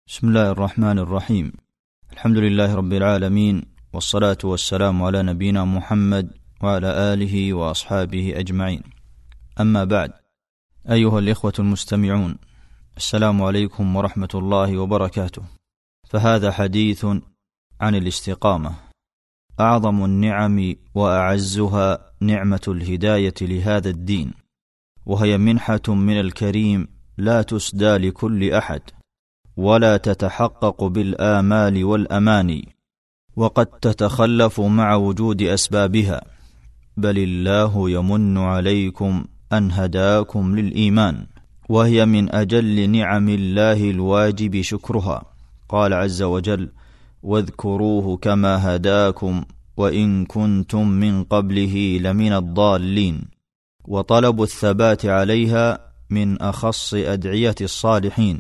بسم الله الرحمن الرحيم. الحمد لله رب العالمين، والصلاة والسلام على نبينا محمد وعلى آله وأصحابه أجمعين. أما بعد، أيها الإخوة المستمعون، السلام عليكم ورحمة الله وبركاته. فهذا حديث عن الاستقامة. أعظم النعم وأعزها نعمة الهداية لهذا الدين، وهي منحة من الكريم لا تسدى لكل أحد، ولا تتحقق بالآمال والأماني، وقد تتخلف مع وجود أسبابها، بل الله يمن عليكم أن هداكم للإيمان، وهي من أجل نعم الله الواجب شكرها. قال عز وجل: واذكروه كما هداكم وإن كنتم من قبله لمن الضالين. وطلب الثبات عليها من أخص أدعية الصالحين: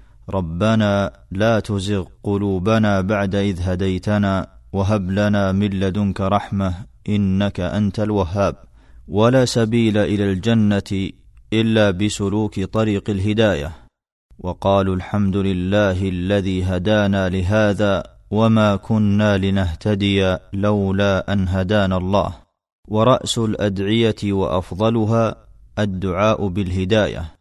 ربنا لا تزغ قلوبنا بعد إذ هديتنا وهب لنا من لدنك رحمة إنك أنت الوهاب. ولا سبيل إلى الجنة إلا بسلوك طريق الهداية. وقالوا الحمد لله الذي هدانا لهذا وما كنا لنهتدي لولا أن هدانا الله. ورأس الأدعية وأفضلها الدعاء بالهداية،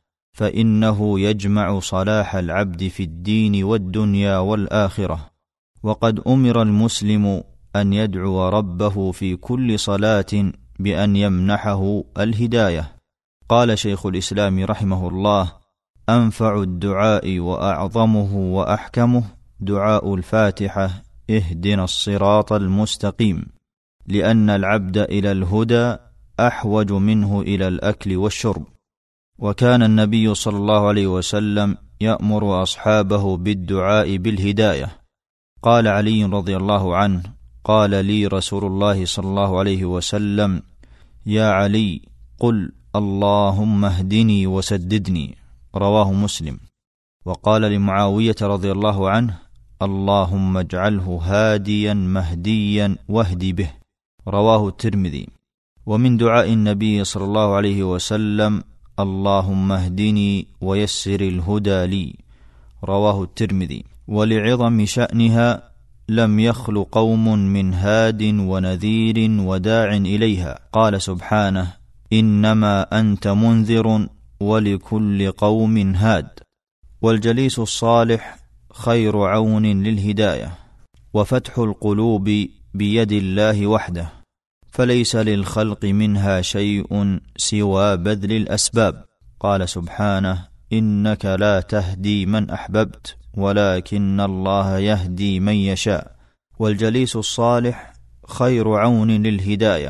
فإنه يجمع صلاح العبد في الدين والدنيا والآخرة. وقد أمر المسلم أن يدعو ربه في كل صلاة بأن يمنحه الهداية. قال شيخ الإسلام رحمه الله: أنفع الدعاء وأعظمه وأحكمه دعاء الفاتحة: اهدنا الصراط المستقيم، لأن العبد إلى الهدى أحوج منه إلى الأكل والشرب. وكان النبي صلى الله عليه وسلم يأمر أصحابه بالدعاء بالهداية. قال علي رضي الله عنه: قال لي رسول الله صلى الله عليه وسلم: يا علي، قل اللهم اهدني وسددني. رواه مسلم. وقال لمعاوية رضي الله عنه: اللهم اجعله هاديا مهديا واهدي به. رواه الترمذي. ومن دعاء النبي صلى الله عليه وسلم: اللهم اهدني ويسر الهدى لي. رواه الترمذي. ولعظم شأنها لم يخل قوم من هاد ونذير وداع إليها. قال سبحانه: إنما أنت منذر ولكل قوم هاد. والجليس الصالح خير عون للهداية، وفتح القلوب بيد الله وحده، فليس للخلق منها شيء سوى بذل الأسباب. قال سبحانه: إنك لا تهدي من أحببت ولكن الله يهدي من يشاء. والجليس الصالح خير عون للهداية،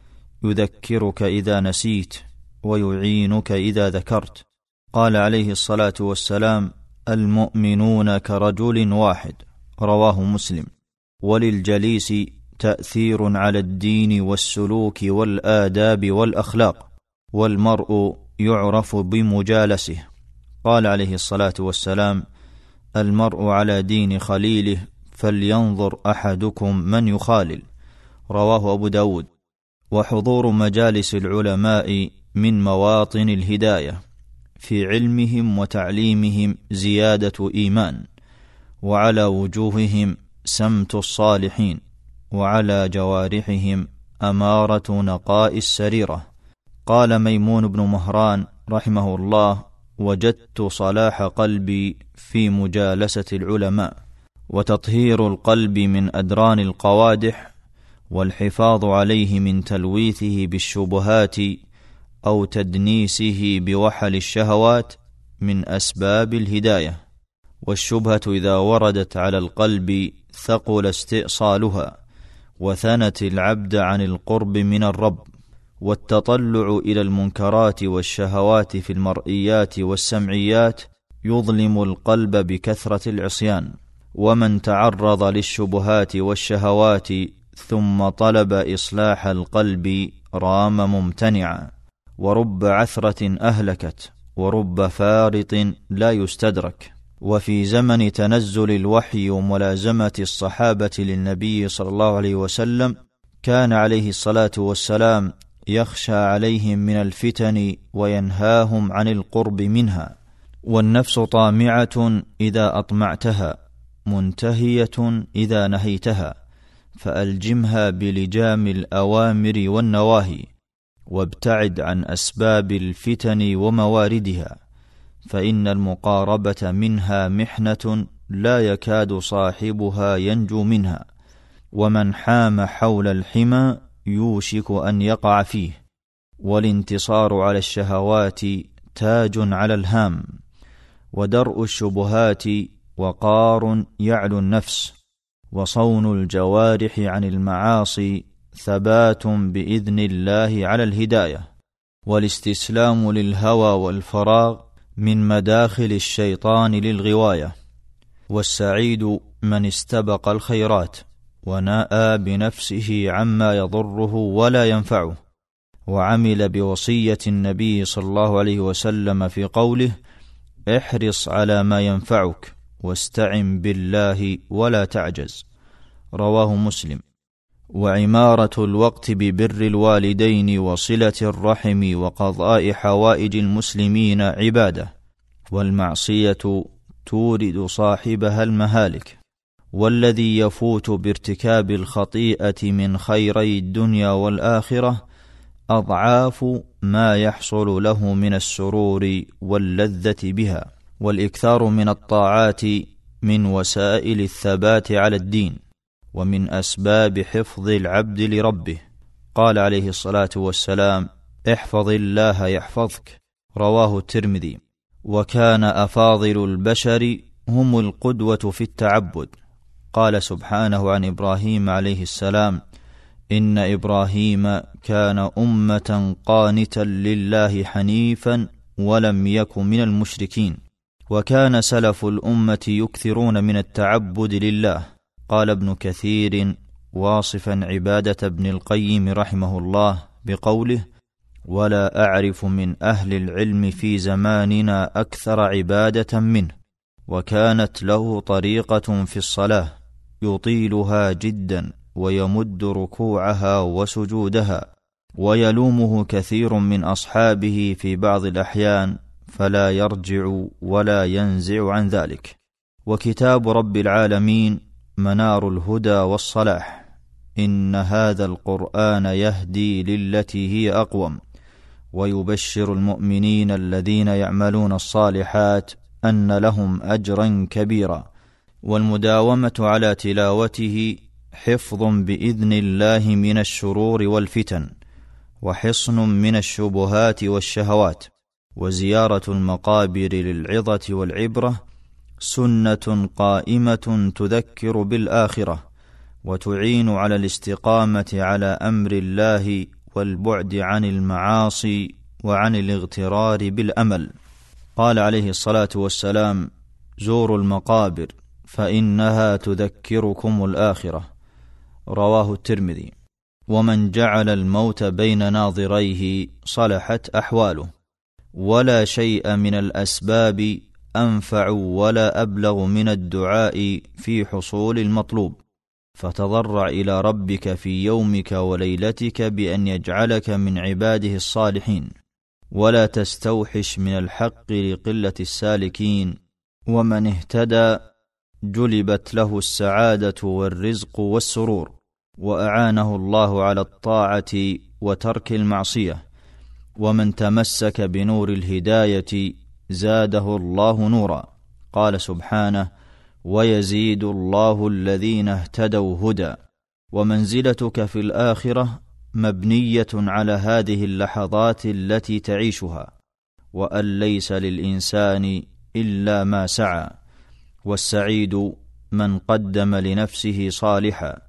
يذكرك إذا نسيت ويعينك إذا ذكرت. قال عليه الصلاة والسلام: المؤمنون كرجل واحد. رواه مسلم. وللجليس تأثير على الدين والسلوك والآداب والأخلاق، والمرء يعرف بمجالسه. قال عليه الصلاة والسلام: المرء على دين خليله فلينظر أحدكم من يخالل. رواه أبو داود. وحضور مجالس العلماء من مواطن الهداية، في علمهم وتعليمهم زيادة إيمان، وعلى وجوههم سمت الصالحين، وعلى جوارحهم أمارة نقاء السريرة. قال ميمون بن مهران رحمه الله: وجدت صلاح قلبي في مجالسة العلماء، وتطهير القلب من أدران القوادح، والحفاظ عليه من تلويثه بالشبهات أو تدنيسه بوحل الشهوات من أسباب الهداية. والشبهة إذا وردت على القلب ثقل استئصالها، وثنت العبد عن القرب من الرب. والتطلع إلى المنكرات والشهوات في المرئيات والسمعيات يظلم القلب بكثرة العصيان. ومن تعرض للشبهات والشهوات ثم طلب إصلاح القلب رام ممتنعا. ورب عثرة أهلكت، ورب فارط لا يستدرك. وفي زمن تنزل الوحي وملازمة الصحابة للنبي صلى الله عليه وسلم، كان عليه الصلاة والسلام يخشى عليهم من الفتن وينهاهم عن القرب منها. والنفس طامعة إذا أطمعتها، منتهية إذا نهيتها، فألجمها بلجام الأوامر والنواهي، وابتعد عن أسباب الفتن ومواردها، فإن المقاربة منها محنة لا يكاد صاحبها ينجو منها، ومن حام حول الحمى يوشك أن يقع فيه. والانتصار على الشهوات تاج على الهام، ودرء الشبهات وقار يعلو النفس، وصون الجوارح عن المعاصي ثبات بإذن الله على الهداية، والاستسلام للهوى والفراغ من مداخل الشيطان للغواية. والسعيد من استبق الخيرات ونأى بنفسه عما يضره ولا ينفعه، وعمل بوصية النبي صلى الله عليه وسلم في قوله: احرص على ما ينفعك واستعن بالله ولا تعجز، رواه مسلم. وعمارة الوقت ببر الوالدين وصلة الرحم وقضاء حوائج المسلمين عبادة، والمعصية تورد صاحبها المهالك، والذي يفوت بارتكاب الخطيئة من خيري الدنيا والآخرة أضعاف ما يحصل له من السرور واللذة بها. والإكثار من الطاعات من وسائل الثبات على الدين، ومن أسباب حفظ العبد لربه. قال عليه الصلاة والسلام: احفظ الله يحفظك، رواه الترمذي. وكان أفاضل البشر هم القدوة في التعبد. قال سبحانه عن إبراهيم عليه السلام: إن إبراهيم كان أمة قانتا لله حنيفا ولم يك من المشركين. وكان سلف الأمة يكثرون من التعبد لله. قال ابن كثير واصفا عبادة ابن القيم رحمه الله بقوله: ولا أعرف من أهل العلم في زماننا أكثر عبادة منه. وكانت له طريقة في الصلاة يطيلها جدا ويمد ركوعها وسجودها، ويلومه كثير من أصحابه في بعض الأحيان فلا يرجع ولا ينزع عن ذلك. وكتاب رب العالمين منار الهدى والصلاح، إن هذا القرآن يهدي للتي هي أقوم، ويبشر المؤمنين الذين يعملون الصالحات أن لهم أجرا كبيرا. والمداومة على تلاوته حفظ بإذن الله من الشرور والفتن، وحصن من الشبهات والشهوات. وزيارة المقابر للعظة والعبرة سنة قائمة تذكر بالآخرة، وتعين على الاستقامة على أمر الله والبعد عن المعاصي وعن الاغترار بالأمل. قال عليه الصلاة والسلام: زوروا المقابر فإنها تذكركم الآخرة، رواه الترمذي. ومن جعل الموت بين ناظريه صلحت أحواله، ولا شيء من الأسباب أنفع ولا أبلغ من الدعاء في حصول المطلوب. فتضرع إلى ربك في يومك وليلتك بأن يجعلك من عباده الصالحين، ولا تستوحش من الحق لقلة السالكين. ومن اهتدى جلبت له السعادة والرزق والسرور، وأعانه الله على الطاعة وترك المعصية. ومن تمسك بنور الهداية زاده الله نورا. قال سبحانه: ويزيد الله الذين اهتدوا هدى. ومنزلتك في الآخرة مبنية على هذه اللحظات التي تعيشها، وأن ليس للإنسان إلا ما سعى. والسعيد من قدم لنفسه صالحا،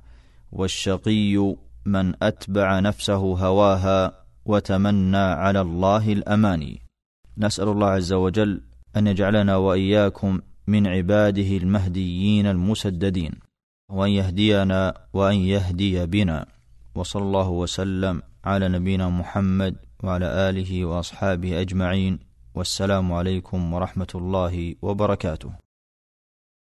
والشقي من أتبع نفسه هواها وتمنى على الله الأماني. نسأل الله عز وجل أن يجعلنا وإياكم من عباده المهديين المسددين، وأن يهدينا وأن يهدي بنا. وصلى الله وسلم على نبينا محمد وعلى آله وأصحابه أجمعين، والسلام عليكم ورحمة الله وبركاته.